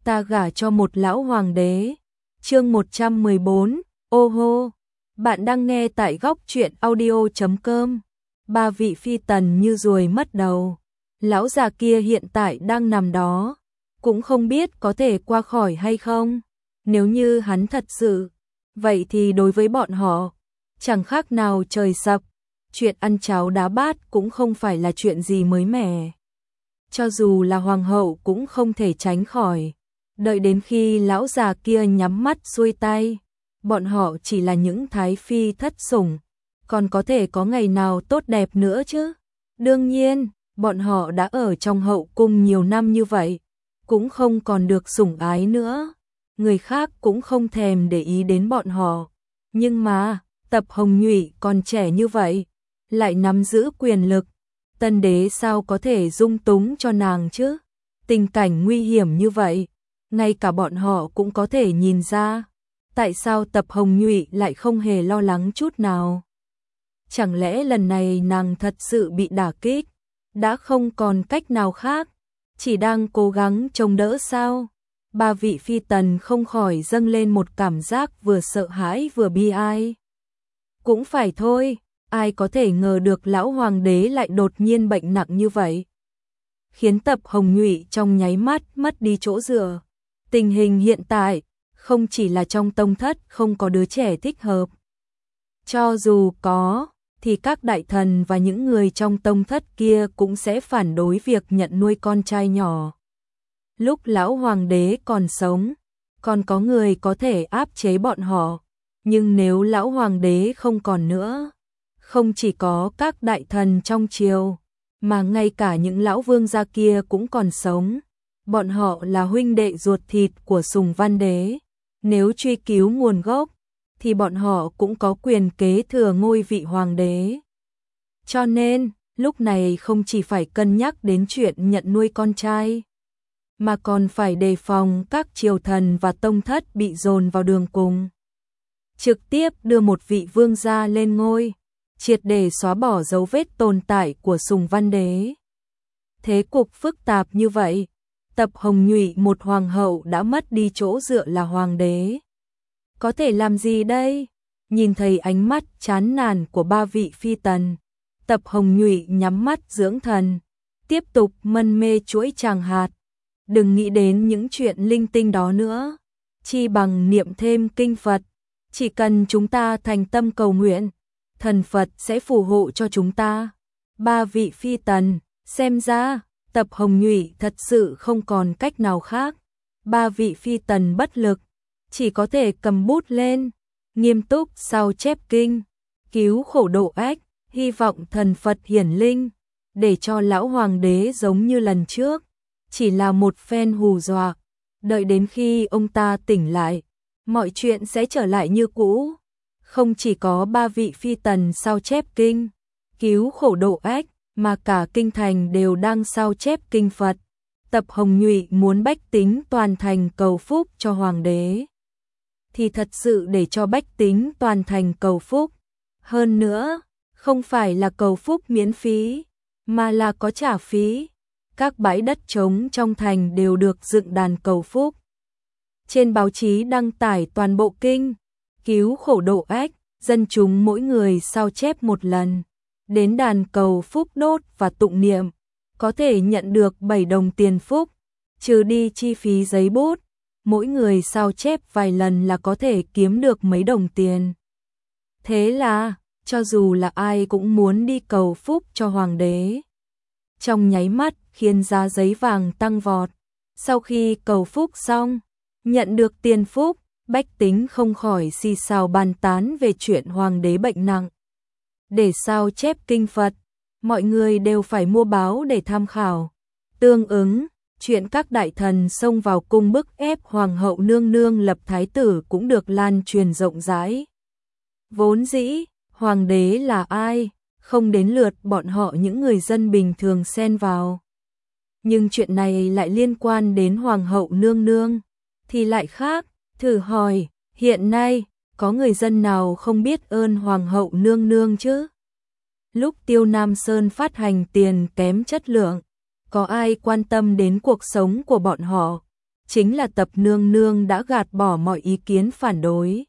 ta gả cho một lão hoàng đế. Chương 114, ô hô. Bạn đang nghe tại góc truyện audio.com. Ba vị phi tần như ruồi mất đầu. Lão già kia hiện tại đang nằm đó, cũng không biết có thể qua khỏi hay không. Nếu như hắn thật sự, vậy thì đối với bọn họ, chẳng khác nào trời sập. Chuyện ăn cháo đá bát cũng không phải là chuyện gì mới mẻ. Cho dù là hoàng hậu cũng không thể tránh khỏi. Đợi đến khi lão già kia nhắm mắt xuôi tay, bọn họ chỉ là những thái phi thất sủng, còn có thể có ngày nào tốt đẹp nữa chứ. Đương nhiên, bọn họ đã ở trong hậu cung nhiều năm như vậy, cũng không còn được sủng ái nữa. Người khác cũng không thèm để ý đến bọn họ. Nhưng mà, Tập Hồng Nhụy còn trẻ như vậy, lại nắm giữ quyền lực. Tân đế sao có thể dung túng cho nàng chứ? Tình cảnh nguy hiểm như vậy, ngay cả bọn họ cũng có thể nhìn ra. Tại sao Tập Hồng Nhụy lại không hề lo lắng chút nào? Chẳng lẽ lần này nàng thật sự bị đả kích, đã không còn cách nào khác, chỉ đang cố gắng chống đỡ sao? Ba vị phi tần không khỏi dâng lên một cảm giác vừa sợ hãi vừa bi ai. Cũng phải thôi, ai có thể ngờ được lão hoàng đế lại đột nhiên bệnh nặng như vậy, khiến Tập Hồng Nhụy trong nháy mắt mất đi chỗ dựa. Tình hình hiện tại, không chỉ là trong tông thất không có đứa trẻ thích hợp. Cho dù có, thì các đại thần và những người trong tông thất kia cũng sẽ phản đối việc nhận nuôi con trai nhỏ. Lúc lão hoàng đế còn sống, còn có người có thể áp chế bọn họ. Nhưng nếu lão hoàng đế không còn nữa, không chỉ có các đại thần trong triều, mà ngay cả những lão vương gia kia cũng còn sống. Bọn họ là huynh đệ ruột thịt của Sùng Văn Đế. Nếu truy cứu nguồn gốc, thì bọn họ cũng có quyền kế thừa ngôi vị hoàng đế. Cho nên, lúc này không chỉ phải cân nhắc đến chuyện nhận nuôi con trai, mà còn phải đề phòng các triều thần và tông thất bị dồn vào đường cùng. Trực tiếp đưa một vị vương gia lên ngôi, triệt để xóa bỏ dấu vết tồn tại của Sùng Văn Đế. Thế cục phức tạp như vậy, Tập Hồng Nhụy một hoàng hậu đã mất đi chỗ dựa là hoàng đế. Có thể làm gì đây? Nhìn thấy ánh mắt chán nản của ba vị phi tần, Tập Hồng Nhụy nhắm mắt dưỡng thần, tiếp tục mân mê chuỗi tràng hạt. Đừng nghĩ đến những chuyện linh tinh đó nữa, chi bằng niệm thêm kinh Phật. Chỉ cần chúng ta thành tâm cầu nguyện, thần Phật sẽ phù hộ cho chúng ta. Ba vị phi tần, xem ra Tập Hồng Nhụy thật sự không còn cách nào khác. Ba vị phi tần bất lực, chỉ có thể cầm bút lên, nghiêm túc sao chép kinh, cứu khổ độ ách, hy vọng thần Phật hiển linh, để cho lão hoàng đế giống như lần trước, chỉ là một phen hù dọa. Đợi đến khi ông ta tỉnh lại, mọi chuyện sẽ trở lại như cũ. Không chỉ có ba vị phi tần sao chép kinh, cứu khổ độ ách, mà cả kinh thành đều đang sao chép kinh Phật. Tập Hồng Nhụy muốn bách tính toàn thành cầu phúc cho hoàng đế, thì thật sự để cho bách tính toàn thành cầu phúc. Hơn nữa, không phải là cầu phúc miễn phí, mà là có trả phí. Các bãi đất trống trong thành đều được dựng đàn cầu phúc. Trên báo chí đăng tải toàn bộ kinh, cứu khổ độ ách, dân chúng mỗi người sao chép một lần. Đến đàn cầu phúc đốt và tụng niệm, có thể nhận được 7 đồng tiền phúc, trừ đi chi phí giấy bút. Mỗi người sao chép vài lần là có thể kiếm được mấy đồng tiền. Thế là, cho dù là ai cũng muốn đi cầu phúc cho hoàng đế. Trong nháy mắt khiến giá giấy vàng tăng vọt. Sau khi cầu phúc xong, nhận được tiền phúc, bách tính không khỏi xì xào bàn tán về chuyện hoàng đế bệnh nặng. Để sao chép kinh Phật, mọi người đều phải mua báo để tham khảo. Tương ứng, chuyện các đại thần xông vào cung bức ép hoàng hậu nương nương lập thái tử cũng được lan truyền rộng rãi. Vốn dĩ, hoàng đế là ai, không đến lượt bọn họ những người dân bình thường xen vào. Nhưng chuyện này lại liên quan đến hoàng hậu nương nương, thì lại khác. Thử hỏi, hiện nay, có người dân nào không biết ơn hoàng hậu nương nương chứ? Lúc Tiêu Nam Sơn phát hành tiền kém chất lượng, có ai quan tâm đến cuộc sống của bọn họ? chính là Tập nương nương đã gạt bỏ mọi ý kiến phản đối.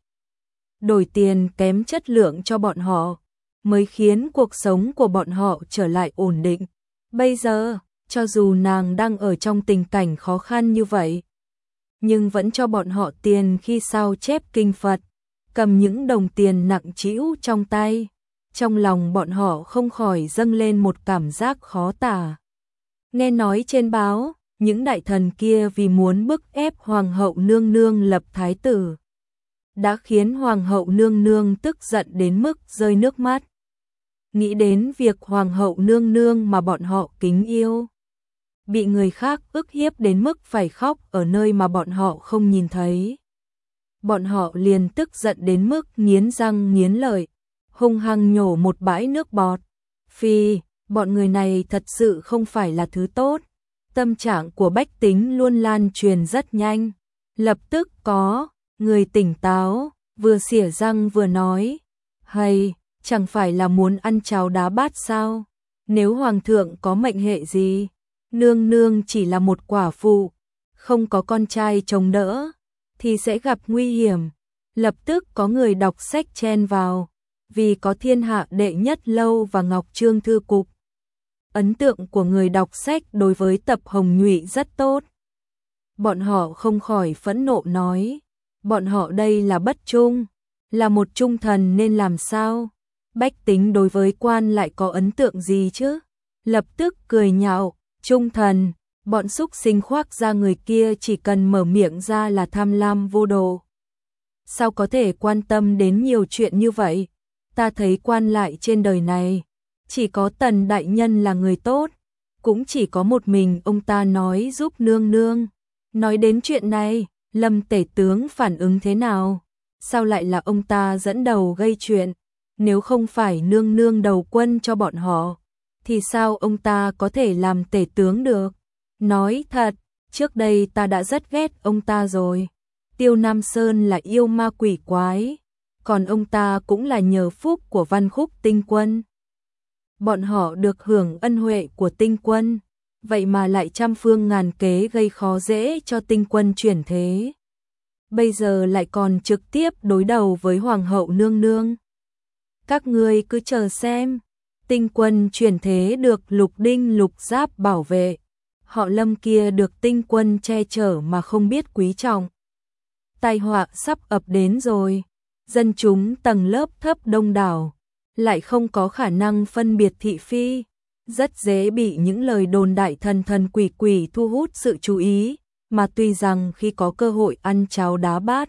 Đổi tiền kém chất lượng cho bọn họ, mới khiến cuộc sống của bọn họ trở lại ổn định. Bây giờ, cho dù nàng đang ở trong tình cảnh khó khăn như vậy, nhưng vẫn cho bọn họ tiền khi sao chép kinh Phật, cầm những đồng tiền nặng trĩu trong tay. Trong lòng bọn họ không khỏi dâng lên một cảm giác khó tả. Nghe nói trên báo, những đại thần kia vì muốn bức ép Hoàng hậu nương nương lập thái tử, đã khiến Hoàng hậu nương nương tức giận đến mức rơi nước mắt. Nghĩ đến việc Hoàng hậu nương nương mà bọn họ kính yêu bị người khác ức hiếp đến mức phải khóc ở nơi mà bọn họ không nhìn thấy. Bọn họ liền tức giận đến mức nghiến răng nghiến lợi, hung hăng nhổ một bãi nước bọt. Phi, bọn người này thật sự không phải là thứ tốt. Tâm trạng của bách tính luôn lan truyền rất nhanh. Lập tức có người tỉnh táo, vừa xỉa răng vừa nói, hay, chẳng phải là muốn ăn cháo đá bát sao? Nếu hoàng thượng có mệnh hệ gì, nương nương chỉ là một quả phụ, không có con trai chống đỡ, thì sẽ gặp nguy hiểm. Lập tức có người đọc sách chen vào, vì có thiên hạ đệ nhất lâu và Ngọc Trương thư cục. Ấn tượng của người đọc sách đối với Tập Hồng Nhụy rất tốt. Bọn họ không khỏi phẫn nộ nói, bọn họ đây là bất trung, là một trung thần nên làm sao? Bách tính đối với quan lại có ấn tượng gì chứ? Lập tức cười nhạo, trung thần, bọn xúc sinh khoác ra người kia chỉ cần mở miệng ra là tham lam vô độ. Sao có thể quan tâm đến nhiều chuyện như vậy? Ta thấy quan lại trên đời này, chỉ có Tần đại nhân là người tốt, cũng chỉ có một mình ông ta nói giúp nương nương. Nói đến chuyện này, Lâm tể tướng phản ứng thế nào? Sao lại là ông ta dẫn đầu gây chuyện? Nếu không phải nương nương đầu quân cho bọn họ, thì sao ông ta có thể làm tể tướng được? Nói thật, trước đây ta đã rất ghét ông ta rồi. Tiêu Nam Sơn là yêu ma quỷ quái, còn ông ta cũng là nhờ phúc của Văn Khúc Tinh Quân. Bọn họ được hưởng ân huệ của Tinh Quân, vậy mà lại trăm phương ngàn kế gây khó dễ cho Tinh Quân chuyển thế. Bây giờ lại còn trực tiếp đối đầu với Hoàng hậu nương nương. Các ngươi cứ chờ xem, Tinh Quân chuyển thế được Lục Đinh Lục Giáp bảo vệ, họ Lâm kia được Tinh Quân che chở mà không biết quý trọng. Tai họa sắp ập đến rồi, dân chúng tầng lớp thấp đông đảo, lại không có khả năng phân biệt thị phi, rất dễ bị những lời đồn đại thần thần quỷ quỷ thu hút sự chú ý, mà tuy rằng khi có cơ hội ăn cháo đá bát,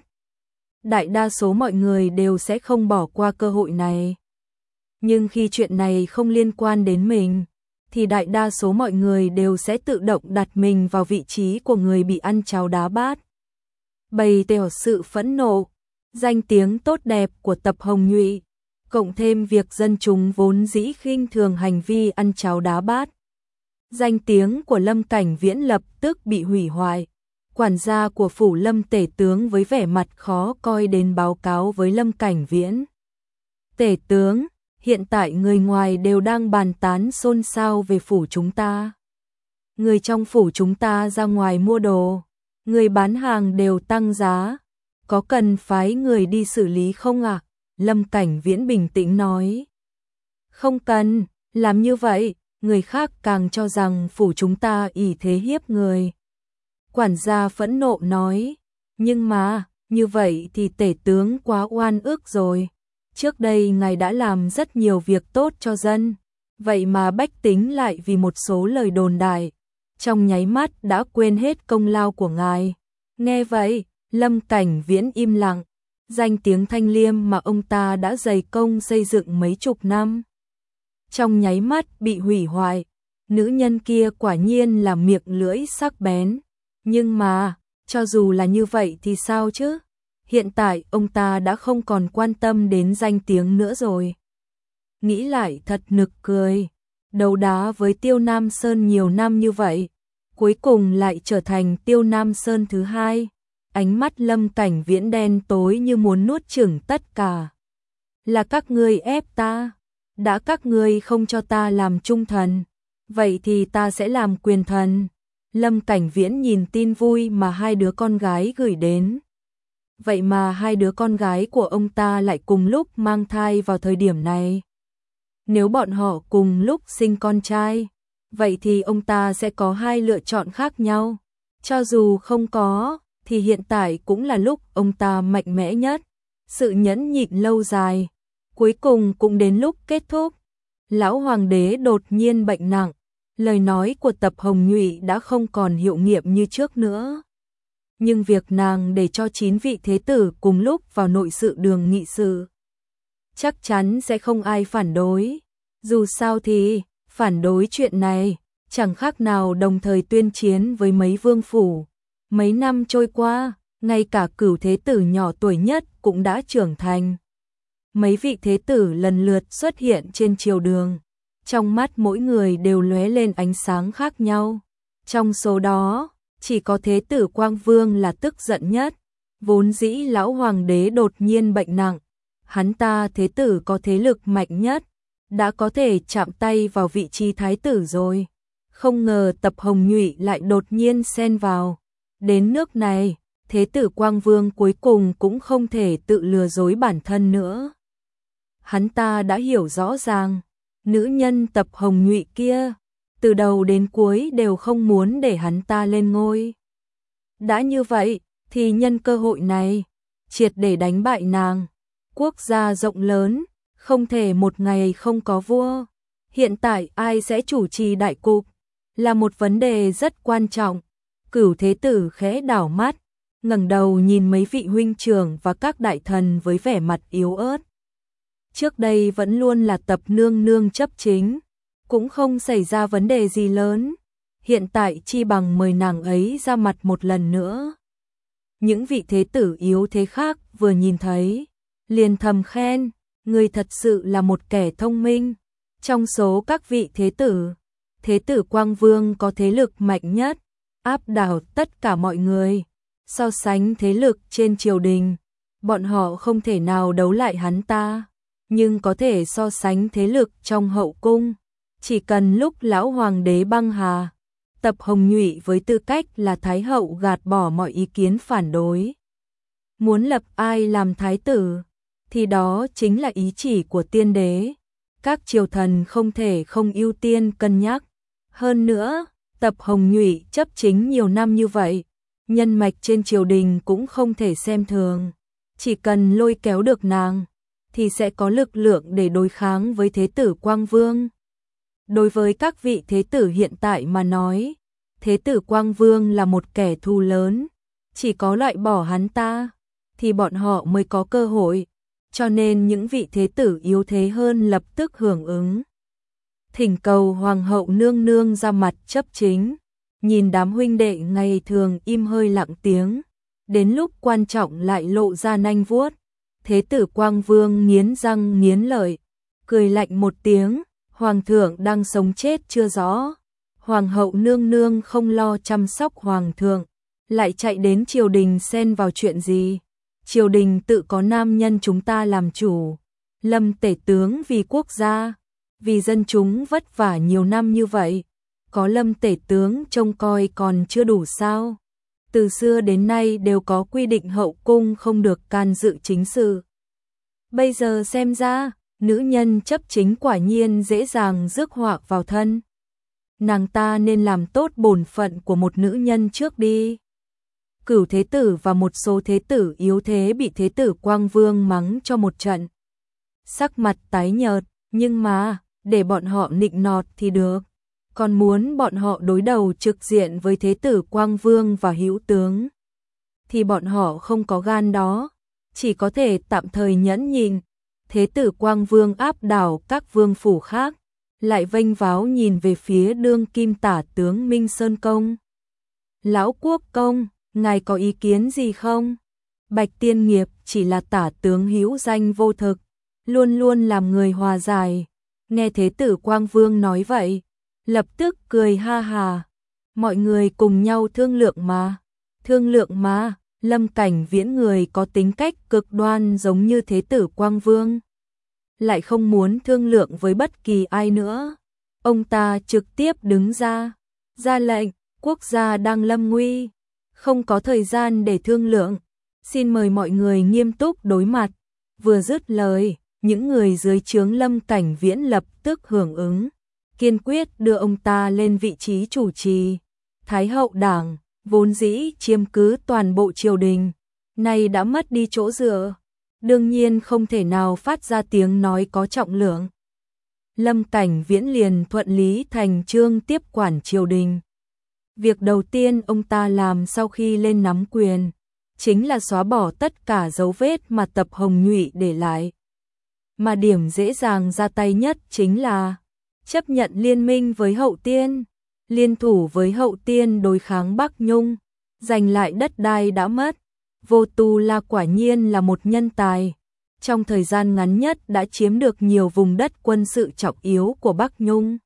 đại đa số mọi người đều sẽ không bỏ qua cơ hội này. Nhưng khi chuyện này không liên quan đến mình, thì đại đa số mọi người đều sẽ tự động đặt mình vào vị trí của người bị ăn cháo đá bát. Bày tỏ sự phẫn nộ, danh tiếng tốt đẹp của Tập Hồng Nhụy, cộng thêm việc dân chúng vốn dĩ khinh thường hành vi ăn cháo đá bát. Danh tiếng của Lâm Cảnh Viễn lập tức bị hủy hoại. Quản gia của phủ Lâm tể tướng với vẻ mặt khó coi đến báo cáo với Lâm Cảnh Viễn. Tể tướng, hiện tại người ngoài đều đang bàn tán xôn xao về phủ chúng ta. Người trong phủ chúng ta ra ngoài mua đồ, người bán hàng đều tăng giá, có cần phái người đi xử lý không ạ? Lâm Cảnh Viễn bình tĩnh nói. Không cần, làm như vậy, người khác càng cho rằng phủ chúng ta ỷ thế hiếp người. Quản gia phẫn nộ nói, nhưng mà, như vậy thì tể tướng quá oan ức rồi. Trước đây ngài đã làm rất nhiều việc tốt cho dân, vậy mà bách tính lại vì một số lời đồn đại, trong nháy mắt đã quên hết công lao của ngài. Nghe vậy, Lâm Cảnh Viễn im lặng, danh tiếng Thanh Liêm mà ông ta đã dày công xây dựng mấy chục năm, trong nháy mắt bị hủy hoại. Nữ nhân kia quả nhiên là miệng lưỡi sắc bén, nhưng mà, cho dù là như vậy thì sao chứ? Hiện tại ông ta đã không còn quan tâm đến danh tiếng nữa rồi. Nghĩ lại thật nực cười, đấu đá với Tiêu Nam Sơn nhiều năm như vậy, cuối cùng lại trở thành Tiêu Nam Sơn thứ hai. Ánh mắt Lâm Cảnh Viễn đen tối như muốn nuốt chửng tất cả. Là các ngươi ép ta, đã các ngươi không cho ta làm trung thần, vậy thì ta sẽ làm quyền thần. Lâm Cảnh Viễn nhìn tin vui mà hai đứa con gái gửi đến. Vậy mà hai đứa con gái của ông ta lại cùng lúc mang thai vào thời điểm này. Nếu bọn họ cùng lúc sinh con trai, vậy thì ông ta sẽ có hai lựa chọn khác nhau. Cho dù không có, thì hiện tại cũng là lúc ông ta mạnh mẽ nhất. Sự nhẫn nhịn lâu dài, cuối cùng cũng đến lúc kết thúc. Lão hoàng đế đột nhiên bệnh nặng, lời nói của Tập Hồng Nhụy đã không còn hiệu nghiệm như trước nữa. Nhưng việc nàng để cho 9 vị thế tử cùng lúc vào nội sự đường nghị sự, chắc chắn sẽ không ai phản đối. Dù sao thì, phản đối chuyện này, chẳng khác nào đồng thời tuyên chiến với mấy vương phủ. Mấy năm trôi qua, ngay cả Cửu thế tử nhỏ tuổi nhất cũng đã trưởng thành. Mấy vị thế tử lần lượt xuất hiện trên triều đường. Trong mắt mỗi người đều lóe lên ánh sáng khác nhau. Trong số đó, chỉ có thế tử Quang Vương là tức giận nhất. Vốn dĩ lão hoàng đế đột nhiên bệnh nặng. Hắn ta thế tử có thế lực mạnh nhất, đã có thể chạm tay vào vị trí thái tử rồi. Không ngờ Tập Hồng Nhụy lại đột nhiên xen vào. Đến nước này, thế tử Quang Vương cuối cùng cũng không thể tự lừa dối bản thân nữa. Hắn ta đã hiểu rõ ràng, nữ nhân Tập Hồng Nhụy kia, từ đầu đến cuối đều không muốn để hắn ta lên ngôi. Đã như vậy, thì nhân cơ hội này, triệt để đánh bại nàng. Quốc gia rộng lớn, không thể một ngày không có vua. Hiện tại ai sẽ chủ trì đại cục, là một vấn đề rất quan trọng. Cửu thế tử khẽ đảo mắt, ngẩng đầu nhìn mấy vị huynh trưởng và các đại thần với vẻ mặt yếu ớt. Trước đây vẫn luôn là Tập nương nương chấp chính, cũng không xảy ra vấn đề gì lớn. Hiện tại chi bằng mời nàng ấy ra mặt một lần nữa. Những vị thế tử yếu thế khác vừa nhìn thấy, liền thầm khen, người thật sự là một kẻ thông minh. Trong số các vị thế tử Quang Vương có thế lực mạnh nhất, áp đảo tất cả mọi người. So sánh thế lực trên triều đình, bọn họ không thể nào đấu lại hắn ta, nhưng có thể so sánh thế lực trong hậu cung. Chỉ cần lúc lão hoàng đế băng hà, Tập Hồng Nhụy với tư cách là thái hậu gạt bỏ mọi ý kiến phản đối. Muốn lập ai làm thái tử, thì đó chính là ý chỉ của tiên đế. Các triều thần không thể không ưu tiên cân nhắc. Hơn nữa, Tập Hồng Nhụy chấp chính nhiều năm như vậy, nhân mạch trên triều đình cũng không thể xem thường. Chỉ cần lôi kéo được nàng, thì sẽ có lực lượng để đối kháng với thế tử Quang Vương. Đối với các vị thế tử hiện tại mà nói, thế tử Quang Vương là một kẻ thù lớn. Chỉ có loại bỏ hắn ta, thì bọn họ mới có cơ hội. Cho nên những vị thế tử yếu thế hơn lập tức hưởng ứng. Thỉnh cầu hoàng hậu nương nương ra mặt chấp chính. Nhìn đám huynh đệ ngày thường im hơi lặng tiếng, đến lúc quan trọng lại lộ ra nanh vuốt. Thế tử Quang Vương nghiến răng nghiến lợi, cười lạnh một tiếng, hoàng thượng đang sống chết chưa rõ. Hoàng hậu nương nương không lo chăm sóc hoàng thượng, lại chạy đến triều đình xen vào chuyện gì? Triều đình tự có nam nhân chúng ta làm chủ. Lâm tể tướng vì quốc gia, vì dân chúng vất vả nhiều năm như vậy, có Lâm tể tướng trông coi còn chưa đủ sao? Từ xưa đến nay đều có quy định hậu cung không được can dự chính sự. Bây giờ xem ra, nữ nhân chấp chính quả nhiên dễ dàng rước họa vào thân. Nàng ta nên làm tốt bổn phận của một nữ nhân trước đi. Cửu thế tử và một số thế tử yếu thế bị thế tử Quang Vương mắng cho một trận. Sắc mặt tái nhợt, nhưng mà, để bọn họ nịnh nọt thì được. Còn muốn bọn họ đối đầu trực diện với thế tử Quang Vương và hữu tướng, thì bọn họ không có gan đó, chỉ có thể tạm thời nhẫn nhịn. Thế tử Quang Vương áp đảo các vương phủ khác, lại vênh váo nhìn về phía đương kim tả tướng Minh Sơn Công. Lão quốc công, ngài có ý kiến gì không? Bạch Tiên Nghiệp chỉ là tả tướng hữu danh vô thực, luôn luôn làm người hòa giải. Nghe thế tử Quang Vương nói vậy, lập tức cười ha hà. Mọi người cùng nhau thương lượng mà. Thương lượng mà, Lâm Cảnh Viễn người có tính cách cực đoan giống như thế tử Quang Vương, lại không muốn thương lượng với bất kỳ ai nữa. Ông ta trực tiếp đứng ra lệnh, quốc gia đang lâm nguy, không có thời gian để thương lượng, xin mời mọi người nghiêm túc đối mặt. Vừa dứt lời, những người dưới trướng Lâm Cảnh Viễn lập tức hưởng ứng, kiên quyết đưa ông ta lên vị trí chủ trì. Thái hậu đảng, vốn dĩ chiếm cứ toàn bộ triều đình, nay đã mất đi chỗ dựa, đương nhiên không thể nào phát ra tiếng nói có trọng lượng. Lâm Cảnh Viễn liền thuận lý thành chương tiếp quản triều đình. Việc đầu tiên ông ta làm sau khi lên nắm quyền, chính là xóa bỏ tất cả dấu vết mà Tập Hồng Nhụy để lại. Mà điểm dễ dàng ra tay nhất chính là chấp nhận liên minh với Hậu Tiên, liên thủ với Hậu Tiên đối kháng Bắc Nhung, giành lại đất đai đã mất. Vô Tu La quả nhiên là một nhân tài, trong thời gian ngắn nhất đã chiếm được nhiều vùng đất quân sự trọng yếu của Bắc Nhung,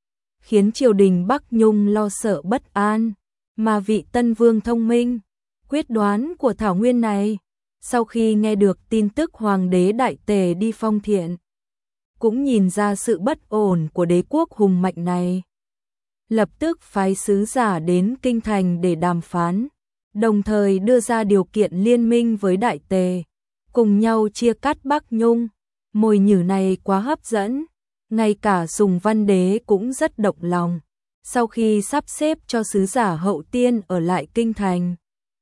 khiến triều đình Bắc Nhung lo sợ bất an. Mà vị tân vương thông minh, quyết đoán của Thảo Nguyên này, sau khi nghe được tin tức Hoàng đế Đại Tề đi phong thiện, cũng nhìn ra sự bất ổn của đế quốc hùng mạnh này, lập tức phái sứ giả đến kinh thành để đàm phán, đồng thời đưa ra điều kiện liên minh với Đại Tề, cùng nhau chia cắt Bắc Nhung. Mồi nhử này quá hấp dẫn, ngay cả Sùng Văn Đế cũng rất động lòng. Sau khi sắp xếp cho sứ giả Hậu Tiên ở lại kinh thành,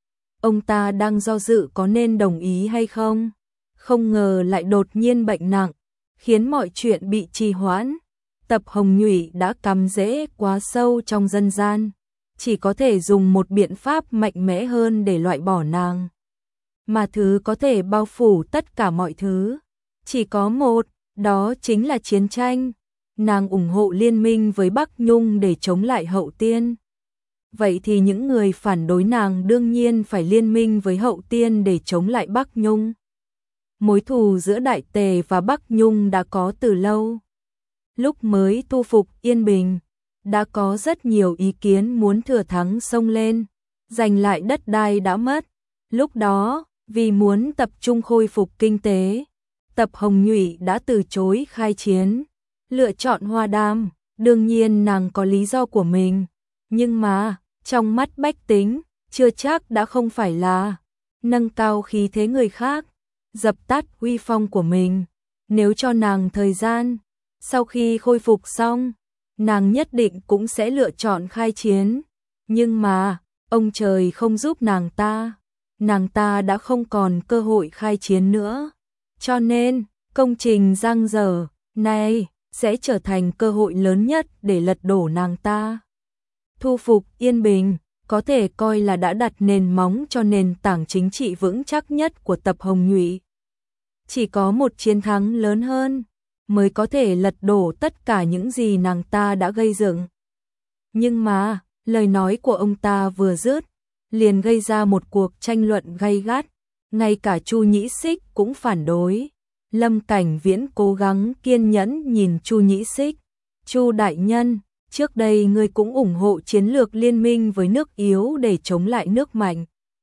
ông ta đang do dự có nên đồng ý hay không. Không ngờ lại đột nhiên bệnh nặng, khiến mọi chuyện bị trì hoãn. Tập Hồng Nhụy đã cắm rễ quá sâu trong dân gian, chỉ có thể dùng một biện pháp mạnh mẽ hơn để loại bỏ nàng. Mà thứ có thể bao phủ tất cả mọi thứ, chỉ có một, đó chính là chiến tranh. Nàng ủng hộ liên minh với Bắc Nhung để chống lại Hậu Tiên. Vậy thì những người phản đối nàng đương nhiên phải liên minh với Hậu Tiên để chống lại Bắc Nhung. Mối thù giữa Đại Tề và Bắc Nhung đã có từ lâu. Lúc mới thu phục Yên Bình, đã có rất nhiều ý kiến muốn thừa thắng xông lên, giành lại đất đai đã mất. Lúc đó, vì muốn tập trung khôi phục kinh tế, Tập Hồng Nhụy đã từ chối khai chiến, lựa chọn hòa đàm. Đương nhiên nàng có lý do của mình, nhưng mà, trong mắt bách tính, chưa chắc đã không phải là nâng cao khí thế người khác, dập tắt uy phong của mình. Nếu cho nàng thời gian, sau khi khôi phục xong, nàng nhất định cũng sẽ lựa chọn khai chiến. Nhưng mà, ông trời không giúp nàng ta đã không còn cơ hội khai chiến nữa. Cho nên, công trình giang dở này sẽ trở thành cơ hội lớn nhất để lật đổ nàng ta. Thu phục Yên Bình có thể coi là đã đặt nền móng cho nền tảng chính trị vững chắc nhất của Tập Hồng Nhụy. Chỉ có một chiến thắng lớn hơn mới có thể lật đổ tất cả những gì nàng ta đã gây dựng. Nhưng mà, lời nói của ông ta vừa dứt, liền gây ra một cuộc tranh luận gay gắt, ngay cả Chu Nhĩ Xích cũng phản đối. Lâm Cảnh Viễn cố gắng kiên nhẫn nhìn Chu Nhĩ Xích. Chu đại nhân, trước đây ngươi cũng ủng hộ chiến lược liên minh với nước yếu để chống lại nước mạnh.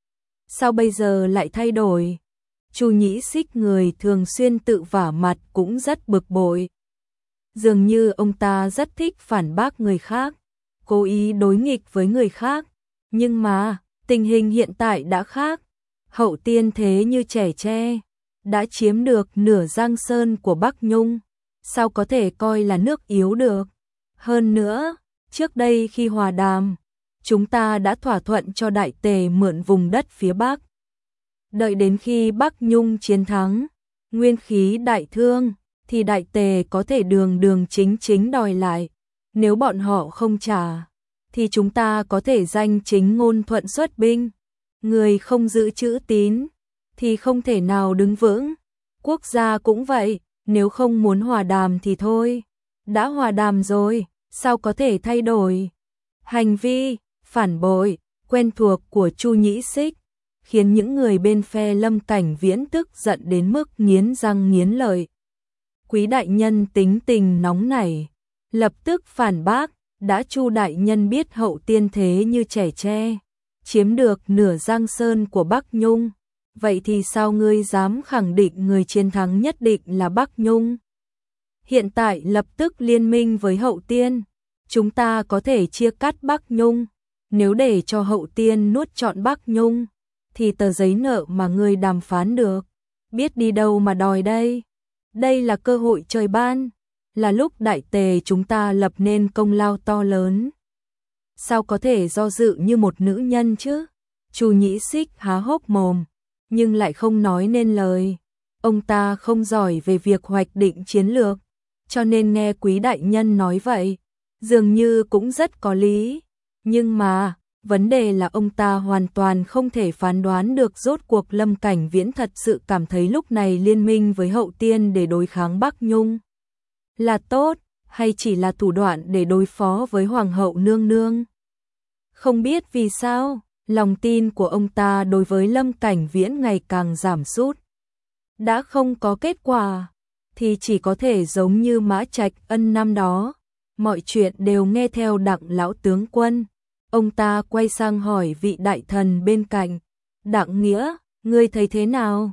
Sao bây giờ lại thay đổi? Chu Nhĩ Xích, người thường xuyên tự vả mặt, cũng rất bực bội. Dường như ông ta rất thích phản bác người khác, cố ý đối nghịch với người khác. Nhưng mà, tình hình hiện tại đã khác. Hậu Tiên thế như trẻ tre, đã chiếm được nửa Giang Sơn của Bắc Nhung, sao có thể coi là nước yếu được. Hơn nữa, trước đây khi hòa đàm, chúng ta đã thỏa thuận cho Đại Tề mượn vùng đất phía Bắc. Đợi đến khi Bắc Nhung chiến thắng, nguyên khí đại thương, thì Đại Tề có thể đường chính chính đòi lại. Nếu bọn họ không trả, thì chúng ta có thể danh chính ngôn thuận xuất binh. Người không giữ chữ tín thì không thể nào đứng vững. Quốc gia cũng vậy, nếu không muốn hòa đàm thì thôi. Đã hòa đàm rồi, sao có thể thay đổi? Hành vi phản bội quen thuộc của Chu Nhĩ Xích khiến những người bên phe Lâm Cảnh Viễn tức giận đến mức nghiến răng nghiến lợi. Quý đại nhân tính tình nóng nảy, lập tức phản bác. Đã Chu đại nhân biết Hậu Tiên thế như trẻ tre, chiếm được nửa Giang Sơn của Bắc Nhung, vậy thì sao ngươi dám khẳng định người chiến thắng nhất định là Bắc Nhung? Hiện tại lập tức liên minh với Hậu Tiên, chúng ta có thể chia cắt Bắc Nhung, nếu để cho Hậu Tiên nuốt trọn Bắc Nhung, thì tờ giấy nợ mà ngươi đàm phán được, biết đi đâu mà đòi đây. Đây là cơ hội trời ban, là lúc Đại Tề chúng ta lập nên công lao to lớn. Sao có thể do dự như một nữ nhân chứ? Chu Nhĩ Xích há hốc mồm, nhưng lại không nói nên lời. Ông ta không giỏi về việc hoạch định chiến lược, cho nên nghe Quý đại nhân nói vậy, dường như cũng rất có lý. Nhưng mà, vấn đề là ông ta hoàn toàn không thể phán đoán được rốt cuộc Lâm Cảnh Viễn thật sự cảm thấy lúc này liên minh với Hậu Tiên để đối kháng Bắc Nhung là tốt, hay chỉ là thủ đoạn để đối phó với Hoàng hậu nương nương. Không biết vì sao, lòng tin của ông ta đối với Lâm Cảnh Viễn ngày càng giảm sút. Đã không có kết quả, thì chỉ có thể giống như Mã Trạch Ân năm đó, mọi chuyện đều nghe theo Đặng lão tướng quân. Ông ta quay sang hỏi vị đại thần bên cạnh, Đặng Nghĩa, ngươi thấy thế nào?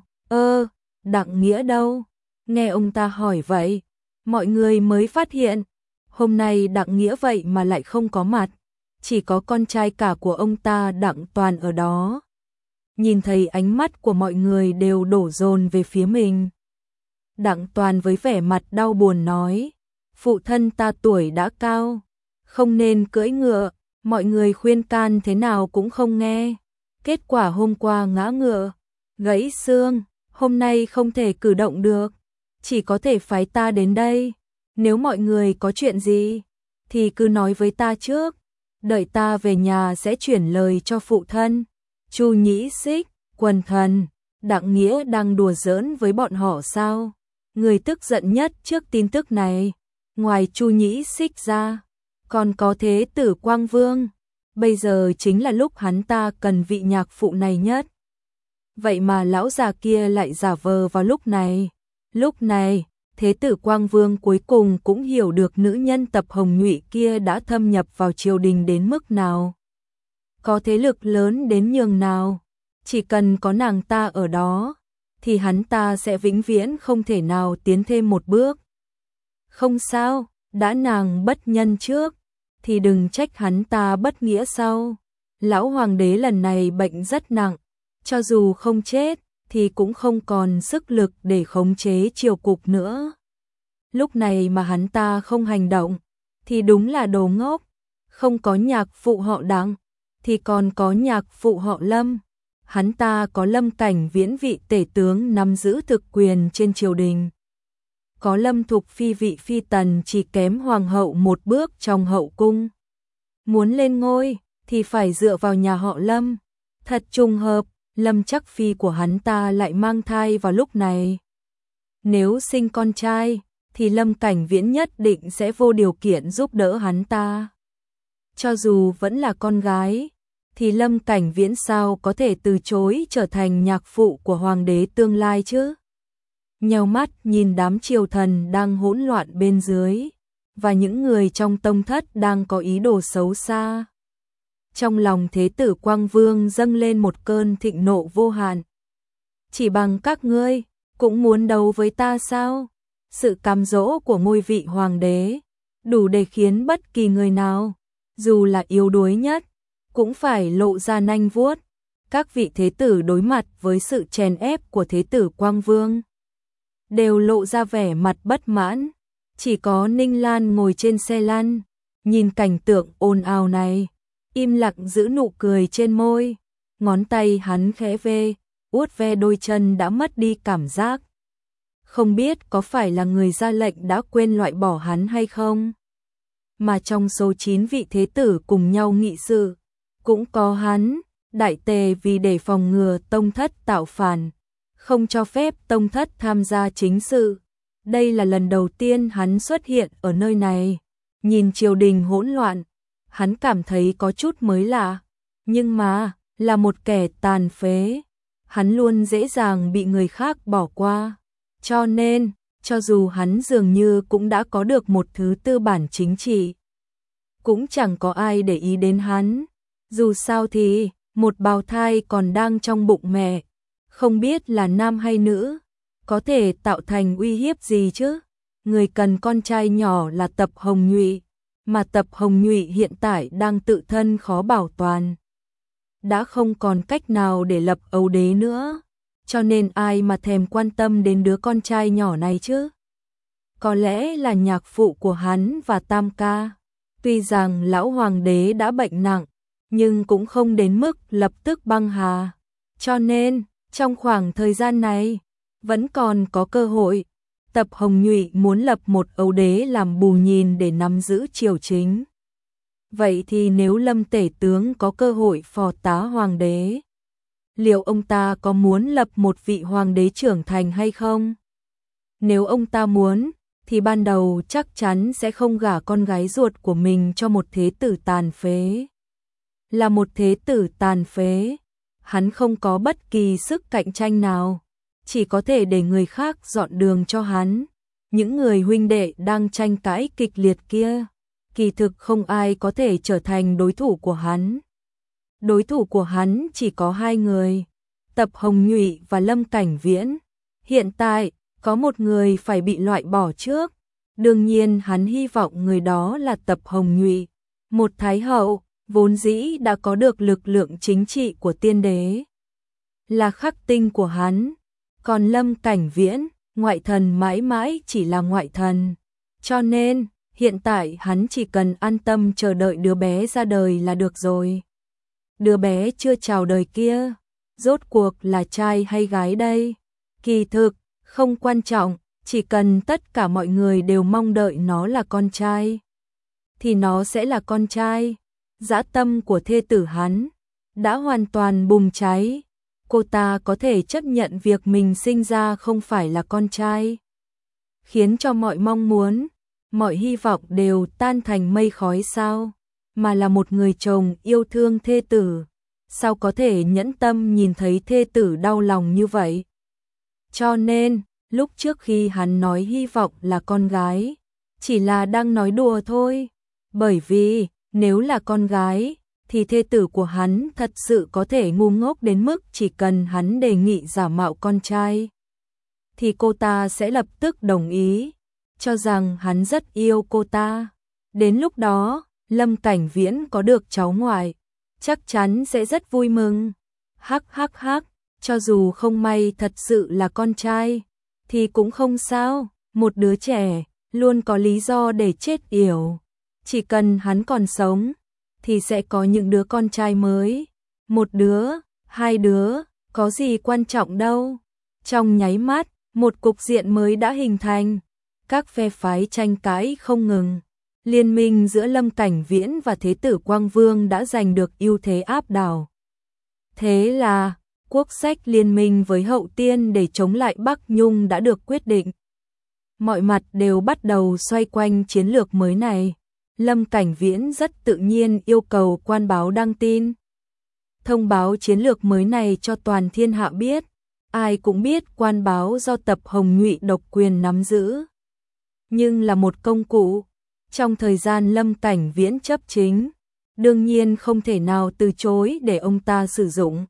Đặng Nghĩa đâu? Nghe ông ta hỏi vậy, mọi người mới phát hiện, hôm nay Đặng Nghĩa vậy mà lại không có mặt, chỉ có con trai cả của ông ta Đặng Toàn ở đó. Nhìn thấy ánh mắt của mọi người đều đổ dồn về phía mình. Đặng Toàn với vẻ mặt đau buồn nói, phụ thân ta tuổi đã cao, không nên cưỡi ngựa, mọi người khuyên can thế nào cũng không nghe. Kết quả hôm qua ngã ngựa, gãy xương, hôm nay không thể cử động được, chỉ có thể phái ta đến đây. Nếu mọi người có chuyện gì, thì cứ nói với ta trước, đợi ta về nhà sẽ chuyển lời cho phụ thân. Chu Nhĩ Xích, Quần Thần, Đặng Nghĩa đang đùa giỡn với bọn họ sao? Người tức giận nhất trước tin tức này, ngoài Chu Nhĩ Xích ra, còn có Thế tử Quang Vương. Bây giờ chính là lúc hắn ta cần vị nhạc phụ này nhất. Vậy mà lão già kia lại giả vờ vào lúc này. Lúc này, Thế tử Quang Vương cuối cùng cũng hiểu được nữ nhân Tập Hồng Nhụy kia đã thâm nhập vào triều đình đến mức nào, có thế lực lớn đến nhường nào. Chỉ cần có nàng ta ở đó, thì hắn ta sẽ vĩnh viễn không thể nào tiến thêm một bước. Không sao, đã nàng bất nhân trước, thì đừng trách hắn ta bất nghĩa sau. Lão hoàng đế lần này bệnh rất nặng, cho dù không chết, thì cũng không còn sức lực để khống chế triều cục nữa. Lúc này mà hắn ta không hành động, thì đúng là đồ ngốc. Không có nhạc phụ họ Đặng, thì còn có nhạc phụ họ Lâm. Hắn ta có Lâm Cảnh Viễn vị tể tướng nắm giữ thực quyền trên triều đình, có Lâm Thục Phi vị phi tần chỉ kém hoàng hậu một bước trong hậu cung. Muốn lên ngôi thì phải dựa vào nhà họ Lâm. Thật trùng hợp, Lâm Chắc Phi của hắn ta lại mang thai vào lúc này. Nếu sinh con trai, thì Lâm Cảnh Viễn nhất định sẽ vô điều kiện giúp đỡ hắn ta. Cho dù vẫn là con gái, thì Lâm Cảnh Viễn sao có thể từ chối trở thành nhạc phụ của hoàng đế tương lai chứ? Nheo mắt nhìn đám triều thần đang hỗn loạn bên dưới, và những người trong tông thất đang có ý đồ xấu xa. Trong lòng Thế tử Quang Vương dâng lên một cơn thịnh nộ vô hạn. Chỉ bằng các ngươi, cũng muốn đấu với ta sao? Sự cám dỗ của ngôi vị hoàng đế, đủ để khiến bất kỳ người nào, dù là yếu đuối nhất, cũng phải lộ ra nanh vuốt. Các vị thế tử đối mặt với sự chèn ép của Thế tử Quang Vương, đều lộ ra vẻ mặt bất mãn. Chỉ có Ninh Lan ngồi trên xe lăn, nhìn cảnh tượng ồn ào này, im lặng giữ nụ cười trên môi. Ngón tay hắn khẽ vuốt ve đôi chân đã mất đi cảm giác. Không biết có phải là người ra lệnh đã quên loại bỏ hắn hay không? Mà trong số 9 vị thế tử cùng nhau nghị sự, cũng có hắn. Đại Tề vì để phòng ngừa tông thất tạo phản, không cho phép tông thất tham gia chính sự. Đây là lần đầu tiên hắn xuất hiện ở nơi này. Nhìn triều đình hỗn loạn, hắn cảm thấy có chút mới lạ. Nhưng mà, là một kẻ tàn phế, hắn luôn dễ dàng bị người khác bỏ qua. Cho nên, cho dù hắn dường như cũng đã có được một thứ tư bản chính trị, cũng chẳng có ai để ý đến hắn. Dù sao thì, một bào thai còn đang trong bụng mẹ, không biết là nam hay nữ, có thể tạo thành uy hiếp gì chứ? Người cần con trai nhỏ là Tập Hồng Nhụy, mà Tập Hồng Nhụy hiện tại đang tự thân khó bảo toàn. Đã không còn cách nào để lập ấu đế nữa, cho nên ai mà thèm quan tâm đến đứa con trai nhỏ này chứ? Có lẽ là nhạc phụ của hắn và Tam ca. Tuy rằng lão hoàng đế đã bệnh nặng, nhưng cũng không đến mức lập tức băng hà. Cho nên, trong khoảng thời gian này, vẫn còn có cơ hội. Tập Hồng Nhụy muốn lập một ấu đế làm bù nhìn để nắm giữ triều chính. Vậy thì nếu Lâm Tể Tướng có cơ hội phò tá hoàng đế, liệu ông ta có muốn lập một vị hoàng đế trưởng thành hay không? Nếu ông ta muốn, thì ban đầu chắc chắn sẽ không gả con gái ruột của mình cho một thế tử tàn phế. Là một thế tử tàn phế, hắn không có bất kỳ sức cạnh tranh nào, chỉ có thể để người khác dọn đường cho hắn. Những người huynh đệ đang tranh cãi kịch liệt kia, kỳ thực không ai có thể trở thành đối thủ của hắn. Đối thủ của hắn chỉ có hai người, Tập Hồng Nhụy và Lâm Cảnh Viễn. Hiện tại, có một người phải bị loại bỏ trước. Đương nhiên hắn hy vọng người đó là Tập Hồng Nhụy, một thái hậu, vốn dĩ đã có được lực lượng chính trị của tiên đế. Là khắc tinh của hắn. Còn Lâm Cảnh Viễn, ngoại thần mãi mãi chỉ là ngoại thần. Cho nên, hiện tại hắn chỉ cần an tâm chờ đợi đứa bé ra đời là được rồi. Đứa bé chưa chào đời kia, rốt cuộc là trai hay gái đây? Kỳ thực, không quan trọng, chỉ cần tất cả mọi người đều mong đợi nó là con trai, thì nó sẽ là con trai. Dã tâm của thê tử hắn đã hoàn toàn bùng cháy. Cô ta có thể chấp nhận việc mình sinh ra không phải là con trai, khiến cho mọi mong muốn, mọi hy vọng đều tan thành mây khói sao? Mà là một người chồng yêu thương thê tử, sao có thể nhẫn tâm nhìn thấy thê tử đau lòng như vậy? Cho nên, lúc trước khi hắn nói hy vọng là con gái, chỉ là đang nói đùa thôi. Bởi vì, nếu là con gái, thì thê tử của hắn thật sự có thể ngu ngốc đến mức chỉ cần hắn đề nghị giả mạo con trai, thì cô ta sẽ lập tức đồng ý, cho rằng hắn rất yêu cô ta. Đến lúc đó, Lâm Cảnh Viễn có được cháu ngoại, chắc chắn sẽ rất vui mừng. Hắc hắc hắc, cho dù không may thật sự là con trai, thì cũng không sao, một đứa trẻ luôn có lý do để chết yểu. Chỉ cần hắn còn sống, thì sẽ có những đứa con trai mới. Một đứa, hai đứa, có gì quan trọng đâu. Trong nháy mắt, một cục diện mới đã hình thành. Các phe phái tranh cãi không ngừng. Liên minh giữa Lâm Cảnh Viễn và Thế tử Quang Vương đã giành được ưu thế áp đảo. Thế là, quốc sách liên minh với Hậu Tiên để chống lại Bắc Nhung đã được quyết định. Mọi mặt đều bắt đầu xoay quanh chiến lược mới này. Lâm Cảnh Viễn rất tự nhiên yêu cầu quan báo đăng tin, thông báo chiến lược mới này cho toàn thiên hạ biết. Ai cũng biết quan báo do Tập Hồng Nhụy độc quyền nắm giữ, nhưng là một công cụ. Trong thời gian Lâm Cảnh Viễn chấp chính, đương nhiên không thể nào từ chối để ông ta sử dụng.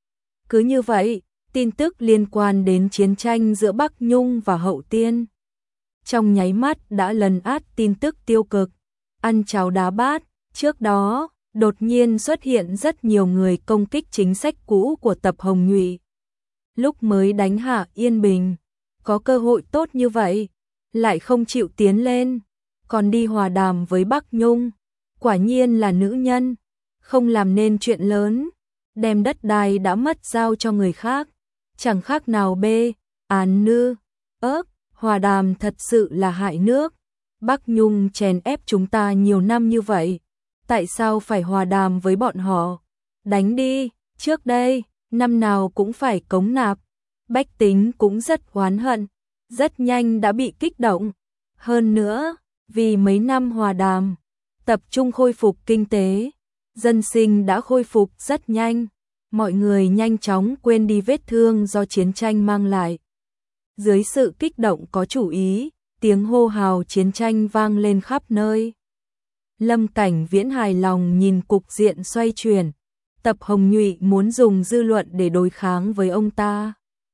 Cứ như vậy, tin tức liên quan đến chiến tranh giữa Bắc Nhung và Hậu Tiên trong nháy mắt đã lấn át tin tức tiêu cực. Ăn cháo đá bát, trước đó, đột nhiên xuất hiện rất nhiều người công kích chính sách cũ của Tập Hồng Nhụy. Lúc mới đánh hạ Yên Bình, có cơ hội tốt như vậy, lại không chịu tiến lên, còn đi hòa đàm với Bắc Nhung. Quả nhiên là nữ nhân, không làm nên chuyện lớn, đem đất đai đã mất giao cho người khác, chẳng khác nào bê, án nư, ớt, hòa đàm thật sự là hại nước. Bắc Nhung chèn ép chúng ta nhiều năm như vậy, tại sao phải hòa đàm với bọn họ? Đánh đi, trước đây, năm nào cũng phải cống nạp. Bách tính cũng rất oán hận, rất nhanh đã bị kích động. Hơn nữa, vì mấy năm hòa đàm, tập trung khôi phục kinh tế, dân sinh đã khôi phục rất nhanh. Mọi người nhanh chóng quên đi vết thương do chiến tranh mang lại. Dưới sự kích động có chủ ý, tiếng hô hào chiến tranh vang lên khắp nơi. Lâm Cảnh Viễn hài lòng nhìn cục diện xoay chuyển. Tập Hồng Nhụy muốn dùng dư luận để đối kháng với ông ta.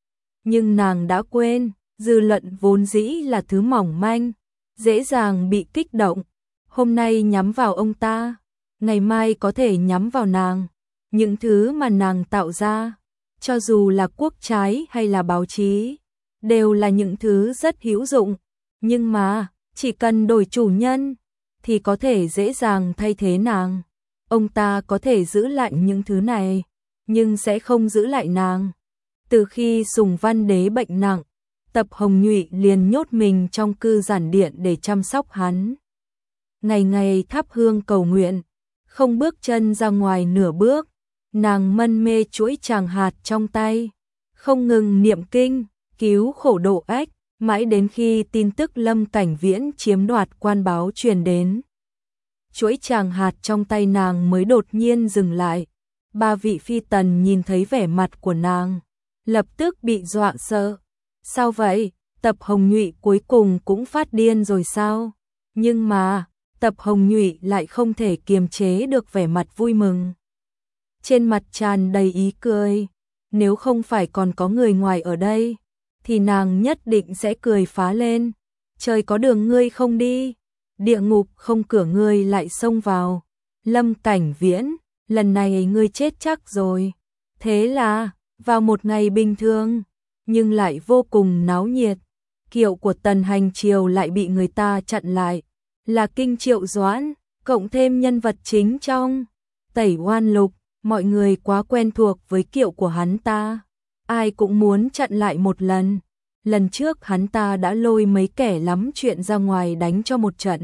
Nhưng nàng đã quên, dư luận vốn dĩ là thứ mỏng manh, dễ dàng bị kích động. Hôm nay nhắm vào ông ta, ngày mai có thể nhắm vào nàng. Những thứ mà nàng tạo ra, cho dù là quốc trái hay là báo chí, đều là những thứ rất hữu dụng. Nhưng mà, chỉ cần đổi chủ nhân, thì có thể dễ dàng thay thế nàng. Ông ta có thể giữ lại những thứ này, nhưng sẽ không giữ lại nàng. Từ khi Sùng Văn Đế bệnh nặng, Tập Hồng Nhụy liền nhốt mình trong cư giản điện để chăm sóc hắn. Ngày ngày thắp hương cầu nguyện, không bước chân ra ngoài nửa bước, nàng mân mê chuỗi tràng hạt trong tay, không ngừng niệm kinh, cứu khổ độ ách, mãi đến khi tin tức Lâm Cảnh Viễn chiếm đoạt quan báo truyền đến. Chuỗi tràng hạt trong tay nàng mới đột nhiên dừng lại. Ba vị phi tần nhìn thấy vẻ mặt của nàng, lập tức bị dọa sợ. Sao vậy? Tập Hồng Nhụy cuối cùng cũng phát điên rồi sao? Nhưng mà, Tập Hồng Nhụy lại không thể kiềm chế được vẻ mặt vui mừng. Trên mặt tràn đầy ý cười, nếu không phải còn có người ngoài ở đây, thì nàng nhất định sẽ cười phá lên. Trời có đường ngươi không đi, địa ngục không cửa ngươi lại xông vào. Lâm Cảnh Viễn, lần này ngươi chết chắc rồi. Thế là, vào một ngày bình thường, nhưng lại vô cùng náo nhiệt, kiệu của Tần Hành Triều lại bị người ta chặn lại. Là Kinh Triệu Doãn, cộng thêm nhân vật chính trong Tẩy Oan Lục, mọi người quá quen thuộc với kiệu của hắn ta, ai cũng muốn chặn lại một lần. Lần trước hắn ta đã lôi mấy kẻ lắm chuyện ra ngoài đánh cho một trận,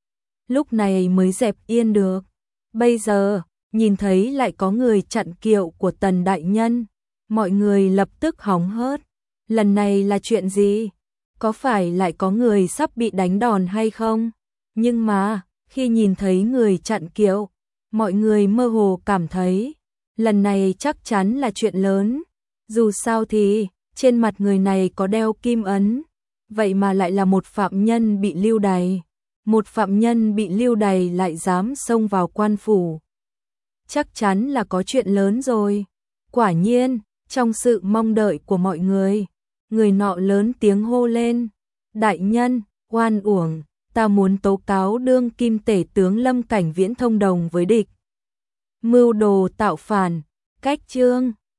lúc này mới dẹp yên được. Bây giờ, nhìn thấy lại có người chặn kiệu của Tần đại nhân, mọi người lập tức hóng hớt. Lần này là chuyện gì? Có phải lại có người sắp bị đánh đòn hay không? Nhưng mà, khi nhìn thấy người chặn kiệu, mọi người mơ hồ cảm thấy, lần này chắc chắn là chuyện lớn. Dù sao thì, trên mặt người này có đeo kim ấn, vậy mà lại là một phạm nhân bị lưu đày. Một phạm nhân bị lưu đày lại dám xông vào quan phủ. Chắc chắn là có chuyện lớn rồi. Quả nhiên, trong sự mong đợi của mọi người, người nọ lớn tiếng hô lên. Đại nhân, oan uổng, ta muốn tố cáo đương kim tể tướng Lâm Cảnh Viễn thông đồng với địch, mưu đồ tạo phản. Cách chương